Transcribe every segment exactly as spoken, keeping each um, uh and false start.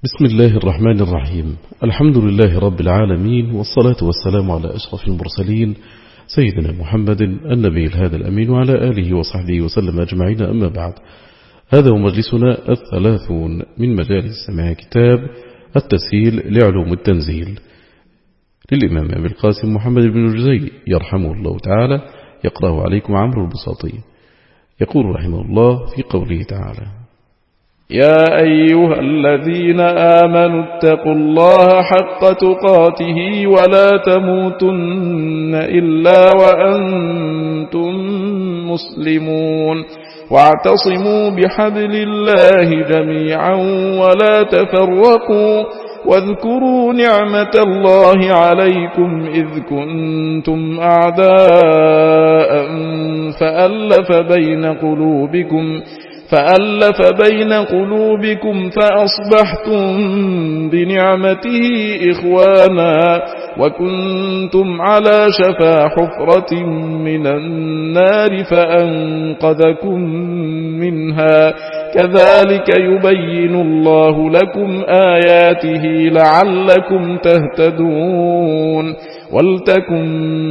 بسم الله الرحمن الرحيم. الحمد لله رب العالمين، والصلاة والسلام على أشرف المرسلين سيدنا محمد النبي الهادي الأمين وعلى آله وصحبه وسلم أجمعين. أما بعد، هذا هو مجلسنا الثلاثون من مجالس سماع كتاب التسهيل لعلوم التنزيل للإمام أبي القاسم محمد بن الجزي يرحمه الله تعالى، يقرأه عليكم عمرو البساطي. يقول رحمه الله في قوله تعالى: يا أيها الذين آمنوا اتقوا الله حق تقاته ولا تموتن إلا وأنتم مسلمون، واعتصموا بحبل الله جميعا ولا تفرقوا، واذكروا نعمة الله عليكم إذ كنتم أعداء فألف بين قلوبكم فألف بين قلوبكم فأصبحتم بنعمته إخوانا، وكنتم على شفا حفرة من النار فأنقذكم منها، كذلك يبين الله لكم آياته لعلكم تهتدون. ولتكن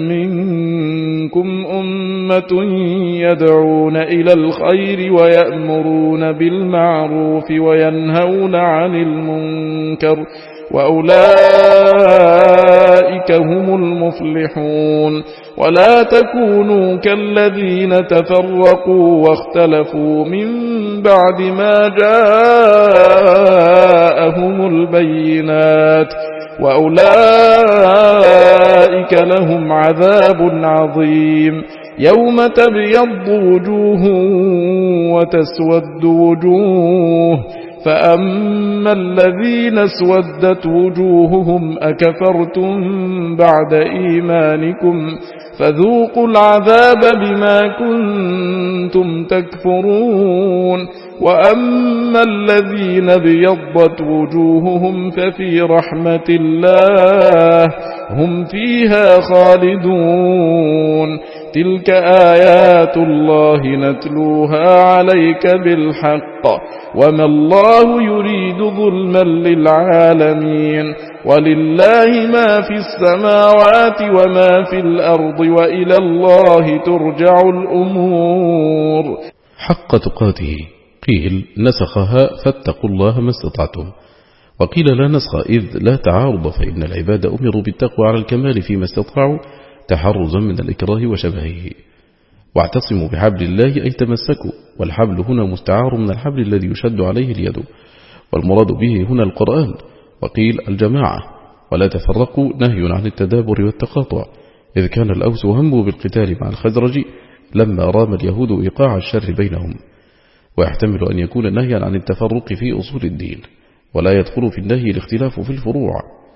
منكم أمة يدعون إلى الخير ويأمرون بالمعروف وينهون عن المنكر، وأولئك هم المفلحون. ولا تكونوا كالذين تفرقوا واختلفوا من بعد ما جاءهم البينات، وأولئك لهم عذاب عظيم. يوم تبيض وجوه وتسود وجوه، فأما الذين اسودت وجوههم أكفرتم بعد إيمانكم فذوقوا العذاب بما كنتم تكفرون. وأما الذين ابيضت وجوههم ففي رحمة الله هم فيها خالدون. تلك آيات الله نتلوها عليك بالحق، وما الله يريد ظلما للعالمين. ولله ما في السماوات وما في الأرض، وإلى الله ترجع الأمور. حق تقاته، قيل نسخها فاتقوا الله ما استطعتم، وقيل لا نسخ إذ لا تعارض، فإن العباد أمروا بالتقوى على الكمال فيما استطاعوا تحرزا من الإكراه وشبهه. واعتصموا بحبل الله أي تمسكوا، والحبل هنا مستعار من الحبل الذي يشد عليه اليد، والمراد به هنا القرآن. وقيل الجماعة. ولا تفرقوا نهي عن التدابر والتقاطع، إذ كان الأوس هموا بالقتال مع الخزرج لما رام اليهود إيقاع الشر بينهم. ويحتمل أن يكون نهيا عن التفرق في أصول الدين، ولا يدخل في النهي الاختلاف في الفروع.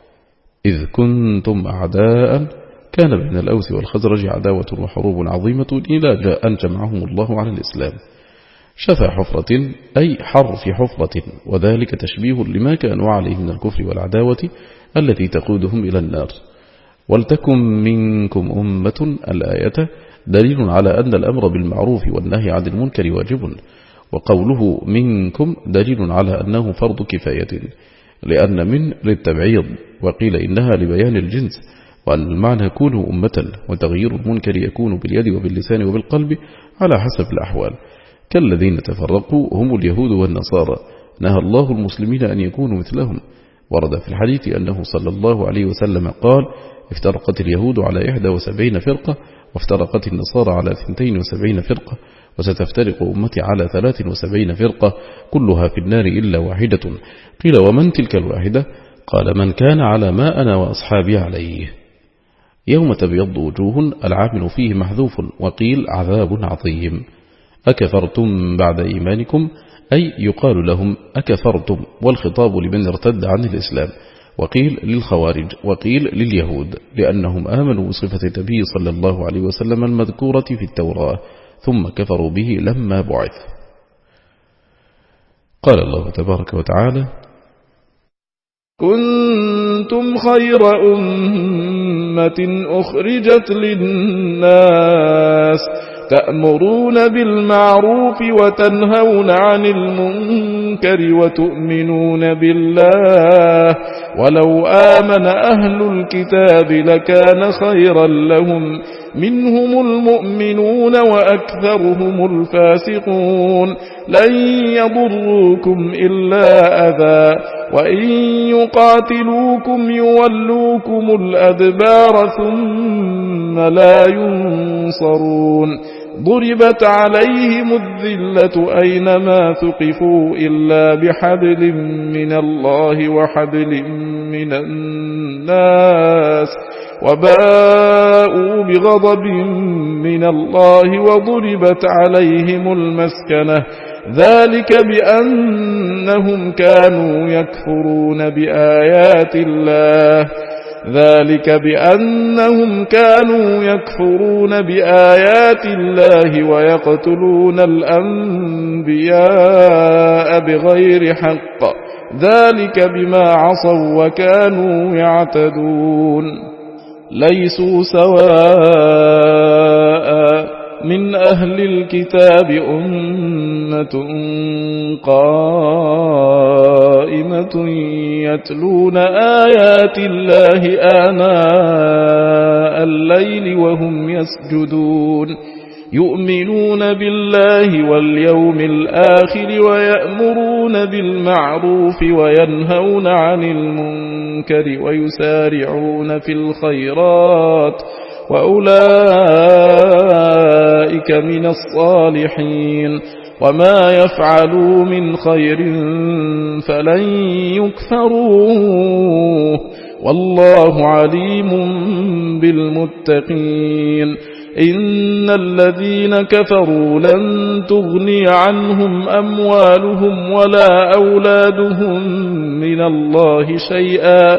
إذ كنتم أعداء، كان بين الأوس والخزرج عداوة وحروب عظيمة إلى جاء أن جمعهم الله على الإسلام. شفا حفرة أي حر في حفرة، وذلك تشبيه لما كانوا عليه من الكفر والعداوة التي تقودهم إلى النار. ولتكن منكم أمة الآية دليل على أن الأمر بالمعروف والنهي عن المنكر واجب، وقوله منكم دليل على أنه فرض كفاية، لأن من للتبعيض، وقيل إنها لبيان الجنس، وأن المعنى كونوا أمة، وتغيير المنكر يكون باليد وباللسان وبالقلب على حسب الأحوال. كالذين تفرقوا هم اليهود والنصارى، نهى الله المسلمين أن يكونوا مثلهم. ورد في الحديث أنه صلى الله عليه وسلم قال: افترقت اليهود على إحدى وسبعين فرقة، وافترقت النصارى على ثنتين وسبعين فرقة، وستفترق أمتي على ثلاث وسبعين فرقة كلها في النار إلا واحدة. قيل ومن تلك الواحدة؟ قال من كان على ما أنا وأصحابي عليه. يوم تبيض وجوه، العامل فيه محذوف، وقيل عذاب عظيم. أكفرتم بعد إيمانكم، أي يقال لهم أكفرتم، والخطاب لمن ارتد عن الإسلام، وقيل للخوارج، وقيل لليهود، لأنهم آمنوا بصفة النبي صلى الله عليه وسلم المذكورة في التوراة ثم كفروا به لما بعث. قال الله تبارك وتعالى: كنتم خير أمة أخرجت للناس تأمرون بالمعروف وتنهون عن المنكر وتؤمنون بالله ولو آمن أهل الكتاب لكان خيرا لهم منهم المؤمنون وأكثرهم الفاسقون لن يضروكم إلا أذى وإن يقاتلوكم يولوكم الأدبار ثم لا ينصرون ضربت عليهم الذلة أينما ثقفوا إلا بحبل من الله وحبل من الناس وباءوا بغضب من الله وضربت عليهم المسكنة ذلك بأنهم كانوا يكفرون بآيات الله ذلك بأنهم كانوا يكفرون بآيات الله ويقتلون الأنبياء بغير حق ذلك بما عصوا وكانوا يعتدون ليسوا سواء من أهل الكتاب أمة قائمة يتلون آيات الله آناء الليل وهم يسجدون يؤمنون بالله واليوم الآخر ويأمرون بالمعروف وينهون عن المنكر ويسارعون في الخيرات وأولئك من الصالحين وما يفعلوا من خير فلن يكفروه والله عليم بالمتقين إن الذين كفروا لن تغني عنهم أموالهم ولا أولادهم من الله شيئا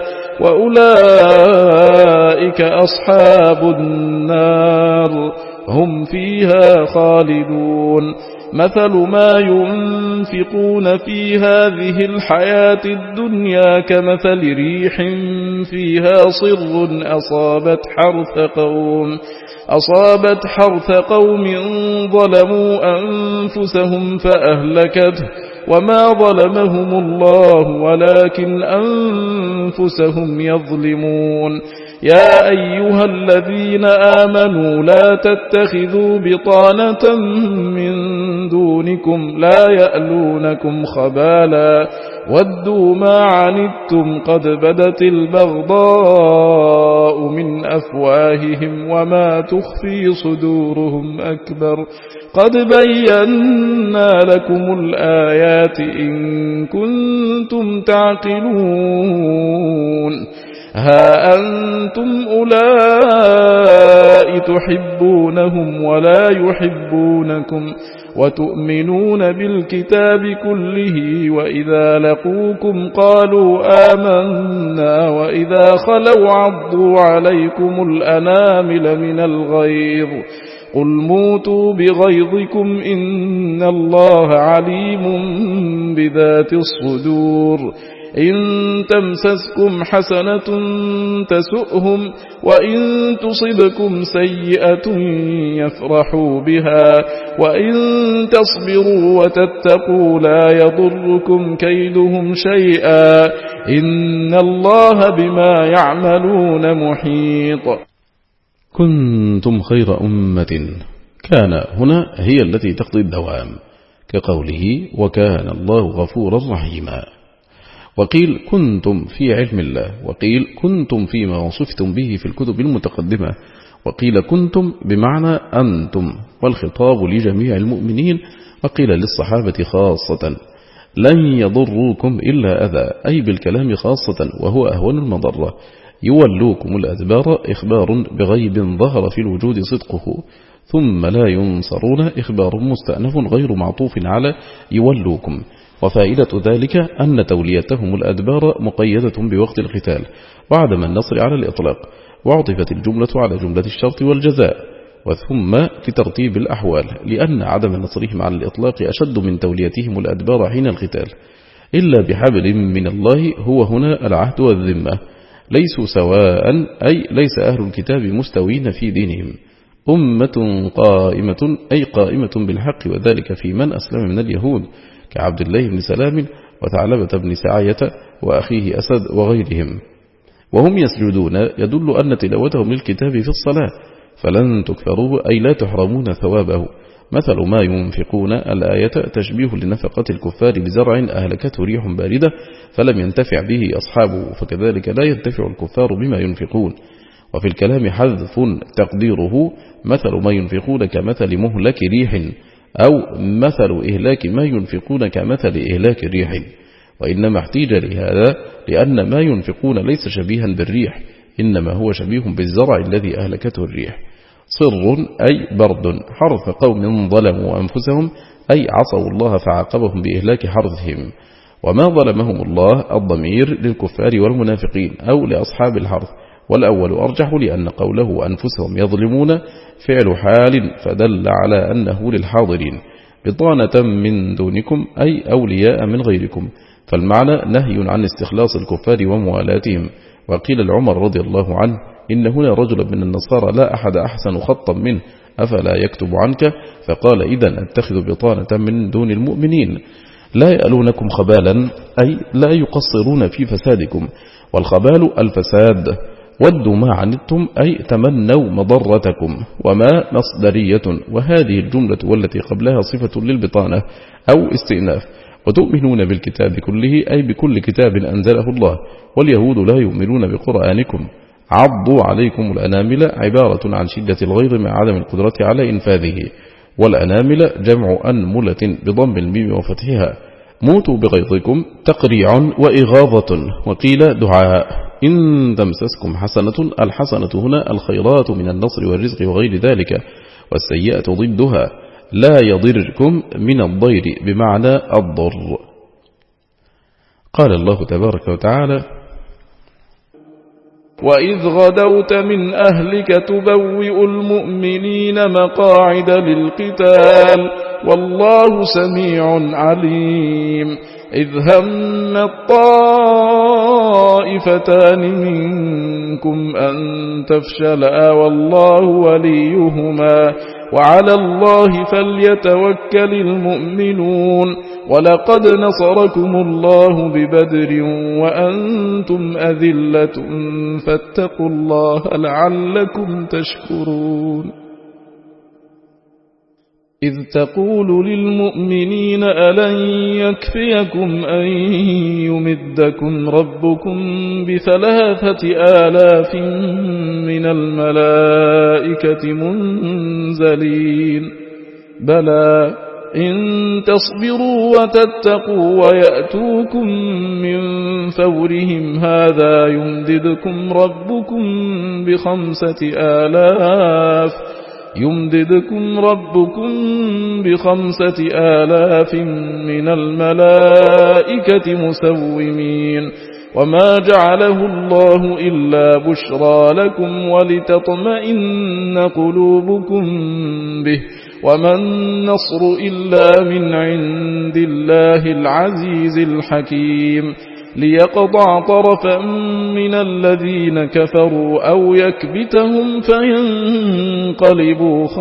وأولئك أصحاب النار هم فيها خالدون مثل ما ينفقون في هذه الحياة الدنيا كمثل ريح فيها صر أصابت حرث قوم أصابت حرث قوم ظلموا أنفسهم فأهلكته وما ظلمهم الله ولكن أنفسهم يظلمون يا أيها الذين آمنوا لا تتخذوا بطانة من دونكم لا يألونكم خبالا ودوا ما عنتم قد بدت البغضاء من أفواههم وما تخفي صدورهم أكبر قد بينا لكم الآيات إن كنتم تعقلون ها أنتم أولئك تحبونهم ولا يحبونكم وتؤمنون بالكتاب كله وإذا لقوكم قالوا آمنا وإذا خلوا عضوا عليكم الأنامل من الغيظ قل موتوا بغيظكم إن الله عليم بذات الصدور إن تمسسكم حسنة تسؤهم وإن تصبكم سيئة يفرحوا بها وإن تصبروا وتتقوا لا يضركم كيدهم شيئا إن الله بما يعملون محيط. كنتم خير أمة. كان هنا هي التي تقضي الدوام كقوله وكان الله غفورا رحيما. وقيل كنتم في علم الله وقيل كنتم فيما وصفتم به في الكتب المتقدمة وقيل كنتم بمعنى أنتم والخطاب لجميع المؤمنين وقيل للصحابة خاصة لن يضروكم إلا أذى أي بالكلام خاصة وهو أهون المضرة يولوكم الأدبار إخبار بغيب ظهر في الوجود صدقه ثم لا ينصرون إخبار مستأنف غير معطوف على يولوكم وفائدة ذلك أن توليتهم الأدبار مقيدة بوقت القتال وعدم النصر على الإطلاق وعطفت الجملة على جملة الشرط والجزاء وثم لترتيب الأحوال لأن عدم نصرهم على الإطلاق أشد من توليتهم الأدبار حين القتال إلا بحبل من الله هو هنا العهد والذمة ليسوا سواء أي ليس أهل الكتاب مستوين في دينهم أمة قائمة أي قائمة بالحق، وذلك في من أسلم من اليهود كعبد الله بن سلام وثعلبة بن سعية وأخيه أسد وغيرهم، وهم يسجدون، يدل أن تلاوتهم للكتاب في الصلاة فلن تكفروا أي لا تحرمون ثوابه. مثل ما ينفقون الآية تشبيه لنفقة الكفار بزرع أهلكته ريح باردة فلم ينتفع به أصحابه، فكذلك لا ينتفع الكفار بما ينفقون. وفي الكلام حذف تقديره مثل ما ينفقون كمثل مهلك ريح، أو مثل إهلاك ما ينفقون كمثل إهلاك الريح، وإنما احتيج لهذا لأن ما ينفقون ليس شبيها بالريح، إنما هو شبيه بالزرع الذي أهلكته الريح. صر أي برد، حرث قوم ظلموا أنفسهم أي عصوا الله فعاقبهم بإهلاك حرثهم. وما ظلمهم الله الضمير للكفار والمنافقين أو لأصحاب الحرث، والأول أرجح لأن قوله أنفسهم يظلمون فعل حال فدل على أنه للحاضرين. بطانة من دونكم أي أولياء من غيركم، فالمعنى نهي عن استخلاص الكفار وموالاتهم. وقيل العمر رضي الله عنه إن هنا رجلا من النصارى لا أحد أحسن خطا منه أفلا يكتب عنك، فقال إذن أتخذ بطانة من دون المؤمنين. لا يألونكم خبالا أي لا يقصرون في فسادكم، والخبال الفساد. ودوا ما عنتم أي تمنوا مضرتكم، وما مصدرية، وهذه الجملة والتي قبلها صفة للبطانة أو استئناف. وتؤمنون بالكتاب كله أي بكل كتاب أنزله الله، واليهود لا يؤمنون بقرآنكم. عضوا عليكم الأنامل عبارة عن شدة الغيظ مع عدم القدرة على إنفاذه، والأنامل جمع أنملة بضم الميم وفتحها. موتوا بغيظكم تقريع وإغاظة، وقيل دعاء. إن تمسسكم حسنة، الحسنة هنا الخيرات من النصر والرزق وغير ذلك، والسيئة ضدها. لا يضركم من الضير بمعنى الضر. قال الله تبارك وتعالى: وإذ غدوت من أهلك تبوئ المؤمنين مقاعد للقتال والله سميع عليم. إذ هم الطائفتان منكم أن تفشلا والله وليهما وعلى الله فليتوكل المؤمنون. ولقد نصركم الله ببدر وأنتم أذلة فاتقوا الله لعلكم تشكرون. إذ تقول للمؤمنين ألن يكفيكم أن يمدكم ربكم بثلاثة آلاف من الملائكة منزلين؟ بلى إن تصبروا وتتقوا ويأتوكم من فورهم هذا يمددكم ربكم بخمسة آلاف يمددكم ربكم بخمسة آلاف من الملائكة مسومين. وما جعله الله إلا بشرى لكم ولتطمئن قلوبكم به، وما النصر إلا من عند الله العزيز الحكيم. ليقطع طرفا من الذين كفروا أو يكبتهم فينقلبوا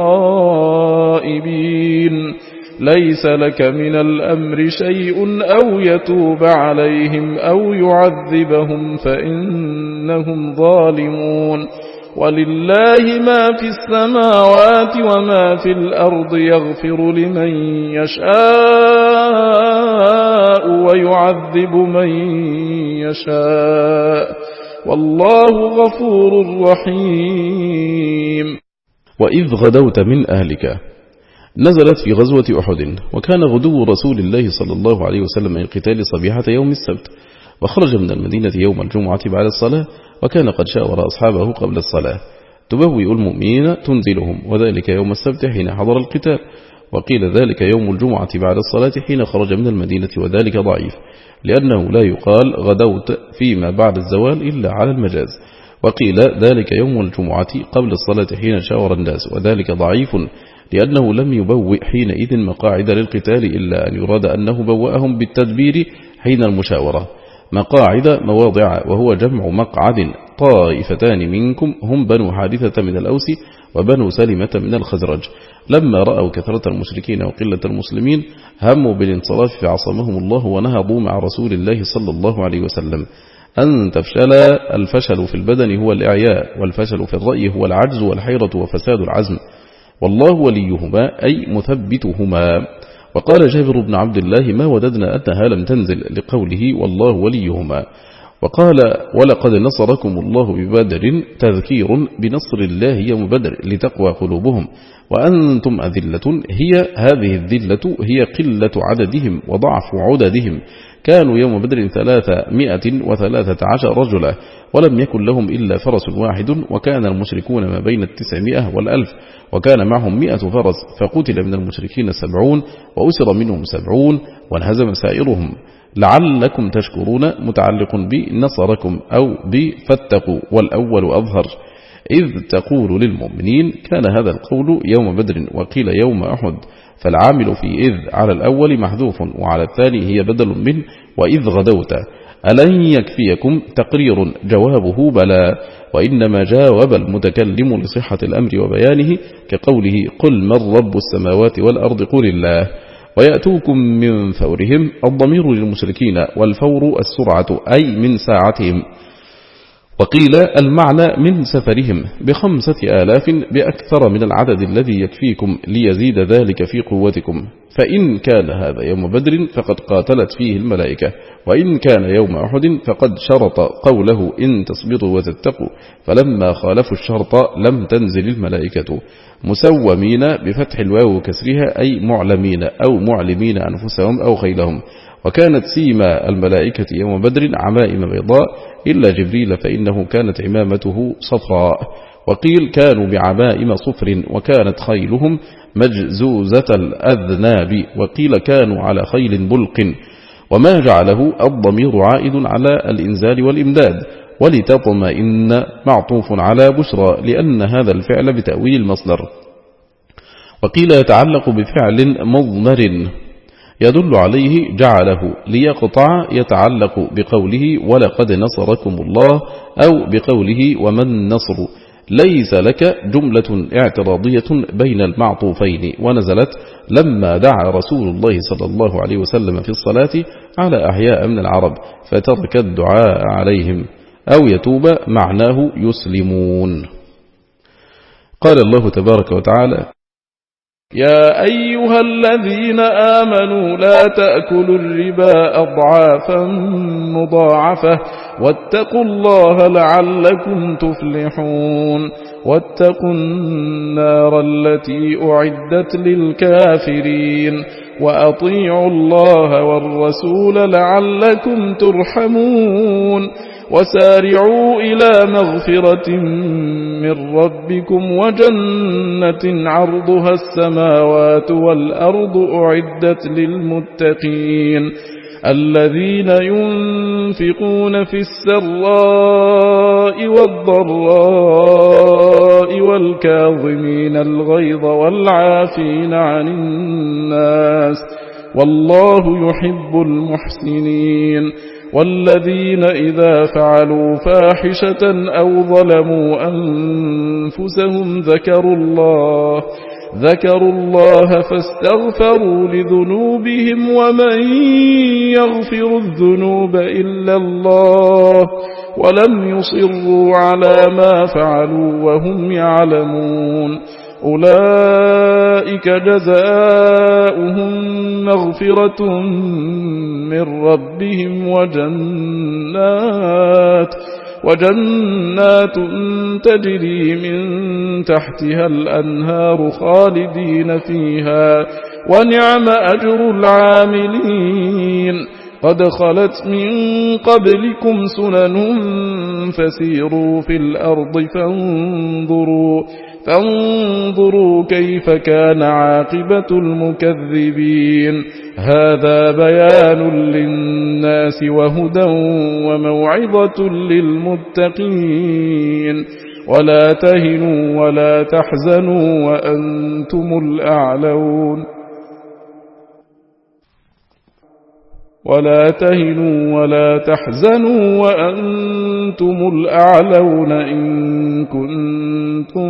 خائبين. ليس لك من الأمر شيء أو يتوب عليهم أو يعذبهم فإنهم ظالمون. ولله ما في السماوات وما في الأرض يغفر لمن يشاء ويعذب من يشاء والله غفور رحيم. وإذ غدوت من أهلك نزلت في غزوة أحد، وكان غدو رسول الله صلى الله عليه وسلم من القتال صبيحة يوم السبت، وخرج من المدينة يوم الجمعة بعد الصلاة، وكان قد شاور أصحابه قبل الصلاة. تبوئ المؤمنين تنزلهم، وذلك يوم السبت حين حضر القتال، وقيل ذلك يوم الجمعة بعد الصلاة حين خرج من المدينة، وذلك ضعيف لأنه لا يقال غدوت فيما بعد الزوال إلا على المجاز. وقيل ذلك يوم الجمعة قبل الصلاة حين شاور الناس، وذلك ضعيف لأنه لم يبوئ حينئذ مقاعد للقتال إلا أن يراد أنه بوأهم بالتدبير حين المشاورة. مقاعد مواضع، وهو جمع مقعد. طائفتان منكم هم بنو حارثة من الأوس وبنو سلمة من الخزرج. لما رأوا كثرة المشركين وقلة المسلمين هموا بالانصراف فعصمهم الله ونهضوا مع رسول الله صلى الله عليه وسلم. أن تفشل الفشل في البدن هو الإعياء، والفشل في الرأي هو العجز والحيرة وفساد العزم، والله وليهما أي مثبتهما. وقال جابر بن عبد الله ما وددنا أنها لم تنزل لقوله والله وليهما. وقال ولقد نصركم الله ببدر تذكير بنصر الله يوم بدر لتقوى قلوبهم وأنتم أذلة. هي هذه الذلة هي قلة عددهم وضعف عددهم، كانوا يوم بدر ثلاثمائة وثلاثة عشر رجلا ولم يكن لهم إلا فرس واحد، وكان المشركون ما بين التسعمائة والألف، وكان معهم مئة فرس، فقتل من المشركين سبعون وأسر منهم سبعون وانهزم سائرهم. لعلكم تشكرون متعلق بنصركم أو بفتقوا، والأول أظهر. إذ تقول للمؤمنين كان هذا القول يوم بدر، وقيل يوم أحد، فالعامل في إذ على الأول محذوف وعلى الثاني هي بدل منه وإذ غدوت. ألن يكفيكم تقرير جوابه بلى، وإنما جاوب المتكلم لصحة الأمر وبيانه كقوله قل من رب السماوات والأرض قل الله. ويأتوكم من فورهم الضمير للمشركين، والفور السرعة أي من ساعتهم. وقيل المعنى من سفرهم بخمسة آلاف بأكثر من العدد الذي يكفيكم ليزيد ذلك في قوتكم. فإن كان هذا يوم بدر فقد قاتلت فيه الملائكة، وإن كان يوم أحد فقد شرط قوله إن تصبروا وتتقوا، فلما خالفوا الشرط لم تنزل الملائكة. مسومين بفتح الواو وكسرها أي معلمين أو معلمين أنفسهم أو خيلهم. وكانت سيما الملائكة يوم بدر عمائم بيضاء إلا جبريل فإنه كانت عمامته صفراء. وقيل كانوا بعمائم صفر، وكانت خيلهم مجزوزة الأذناب، وقيل كانوا على خيل بلق. وما جعله الضمير عائد على الإنزال والإمداد، ولتطمئن معطوف على بشرى لأن هذا الفعل بتأويل المصدر. وقيل يتعلق بفعل مضمر يدل عليه جعله ليقطع، يتعلق بقوله ولقد نصركم الله أو بقوله ومن نصر. ليس لك جملة اعتراضية بين المعطوفين، ونزلت لما دعا رسول الله صلى الله عليه وسلم في الصلاة على أحياء من العرب فترك الدعاء عليهم، أو يتوب معناه يسلمون. قال الله تبارك وتعالى يا أيها الذين آمنوا لا تأكلوا الربا أضعافا مضاعفة واتقوا الله لعلكم تفلحون. واتقوا النار التي أعدت للكافرين وأطيعوا الله والرسول لعلكم ترحمون. وسارعوا إلى مغفرة من ربكم وجنة عرضها السماوات والأرض أعدت للمتقين الذين ينفقون في السراء والضراء والكاظمين الغيظ والعافين عن الناس والله يحب المحسنين. والذين إذا فعلوا فاحشة أو ظلموا أنفسهم ذكروا الله ذكروا الله فاستغفروا لذنوبهم ومن يغفر الذنوب إلا الله ولم يصروا على ما فعلوا وهم يعلمون. أولئك جزاؤهم مغفرة من ربهم وجنات وجنات تجري من تحتها الأنهار خالدين فيها ونعم أجر العاملين. قد خلت من قبلكم سنن فسيروا في الأرض فانظروا فانظروا كيف كان عاقبة المكذبين. هذا بيان للناس وهدى وموعظة للمتقين. ولا تهنوا ولا تحزنوا وأنتم الأعلون ولا تهنوا ولا تحزنوا وأنتم الأعلون إن كنتم كنتم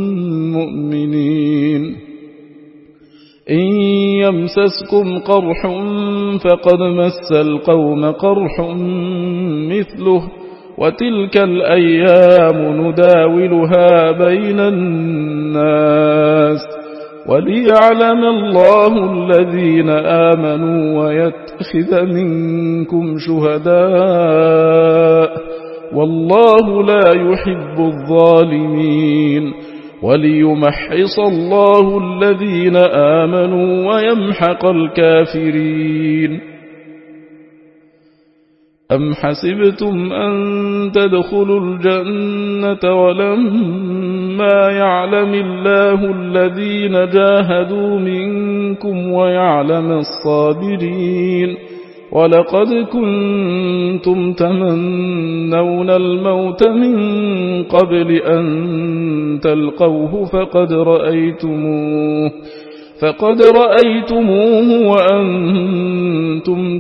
مؤمنين. إن يمسسكم قرح فقد مس القوم قرح مثله وتلك الأيام نداولها بين الناس وليعلم الله الذين آمنوا ويتخذ منكم شهداء والله لا يحب الظالمين وليمحص الله الذين آمنوا ويمحق الكافرين. أم حسبتم أن تدخلوا الجنة ولما يعلم الله الذين جاهدوا منكم ويعلم الصابرين ولقد كنتم تمنون الموت من قبل أن تلقوه فقد رأيتموه فقد رأيتموه وأنتم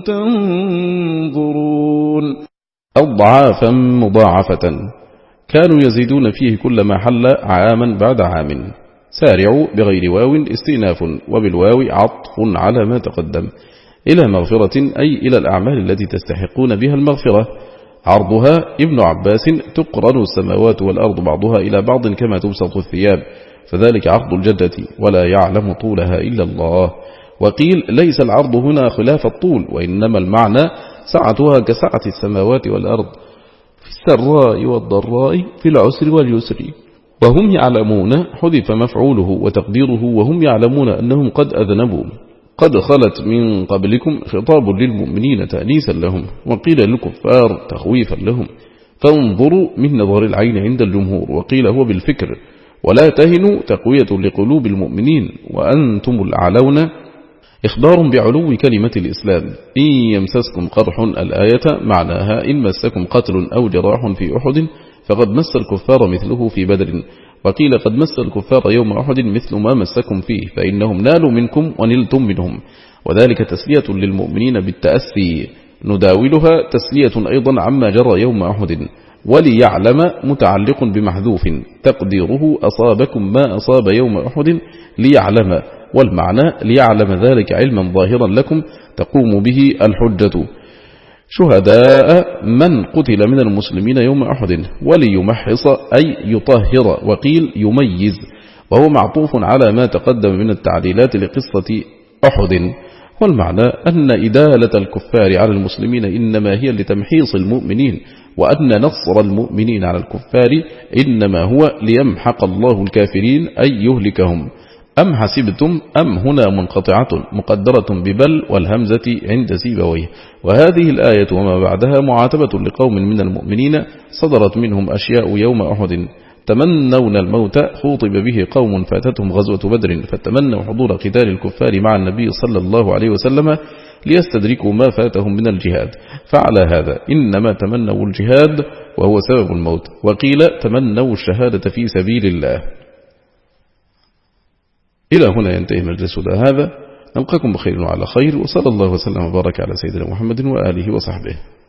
تنظرون. أضعافا مضاعفة كانوا يزيدون فيه كلما حل عاما بعد عام. سارعوا بغير واو استئناف وبالواو عطف على ما تقدم إلى مغفرة أي إلى الأعمال التي تستحقون بها المغفرة. عرضها ابن عباس تقرن السماوات والأرض بعضها إلى بعض كما تبسط الثياب فذلك عرض الجنة ولا يعلم طولها إلا الله. وقيل ليس العرض هنا خلاف الطول وإنما المعنى سعتها كسعة السماوات والأرض في السراء والضراء في العسر واليسر. وهم يعلمون حذف مفعوله وتقديره وهم يعلمون أنهم قد أذنبوا. قد خلت من قبلكم خطاب للمؤمنين تأنيسا لهم وقيل للكفار تخويفا لهم فانظروا من نظر العين عند الجمهور. وقيل هو بالفكر. ولا تهنوا تقوية لقلوب المؤمنين وأنتم الأعلون إخبار بعلو كلمة الإسلام. إن يمسسكم قرح الآية معناها إن مسكم قتل أو جراح في أحد فقد مس الكفار مثله في بدر. وقيل قد مس الكفار يوم أحد مثل ما مسكم فيه فإنهم نالوا منكم ونلتم منهم وذلك تسلية للمؤمنين بالتأسي. نداولها تسلية أيضا عما جرى يوم أحد. وليعلم متعلق بمحذوف تقديره أصابكم ما أصاب يوم أحد ليعلم والمعنى ليعلم ذلك علما ظاهرا لكم تقوم به الحجة. شهداء من قتل من المسلمين يوم أحد. وليمحص أي يطهر وقيل يميز وهو معطوف على ما تقدم من التعديلات لقصة أحد. والمعنى أن إدالة الكفار على المسلمين إنما هي لتمحيص المؤمنين وأن نصر المؤمنين على الكفار إنما هو ليمحق الله الكافرين أي يهلكهم. أم حسبتم أم هنا منقطعة مقدرة ببل والهمزة عند سيبويه. وهذه الآية وما بعدها معاتبة لقوم من المؤمنين صدرت منهم أشياء يوم أحد. تمنون الموت خوطب به قوم فاتتهم غزوة بدر فتمنوا حضور قتال الكفار مع النبي صلى الله عليه وسلم ليستدركوا ما فاتهم من الجهاد فعلى هذا إنما تمنوا الجهاد وهو سبب الموت. وقيل تمنوا الشهادة في سبيل الله. إلى هنا ينتهي مجلسنا هذا. نلقاكم بخير وعلى خير وصلى الله وسلم وبارك على سيدنا محمد وآله وصحبه.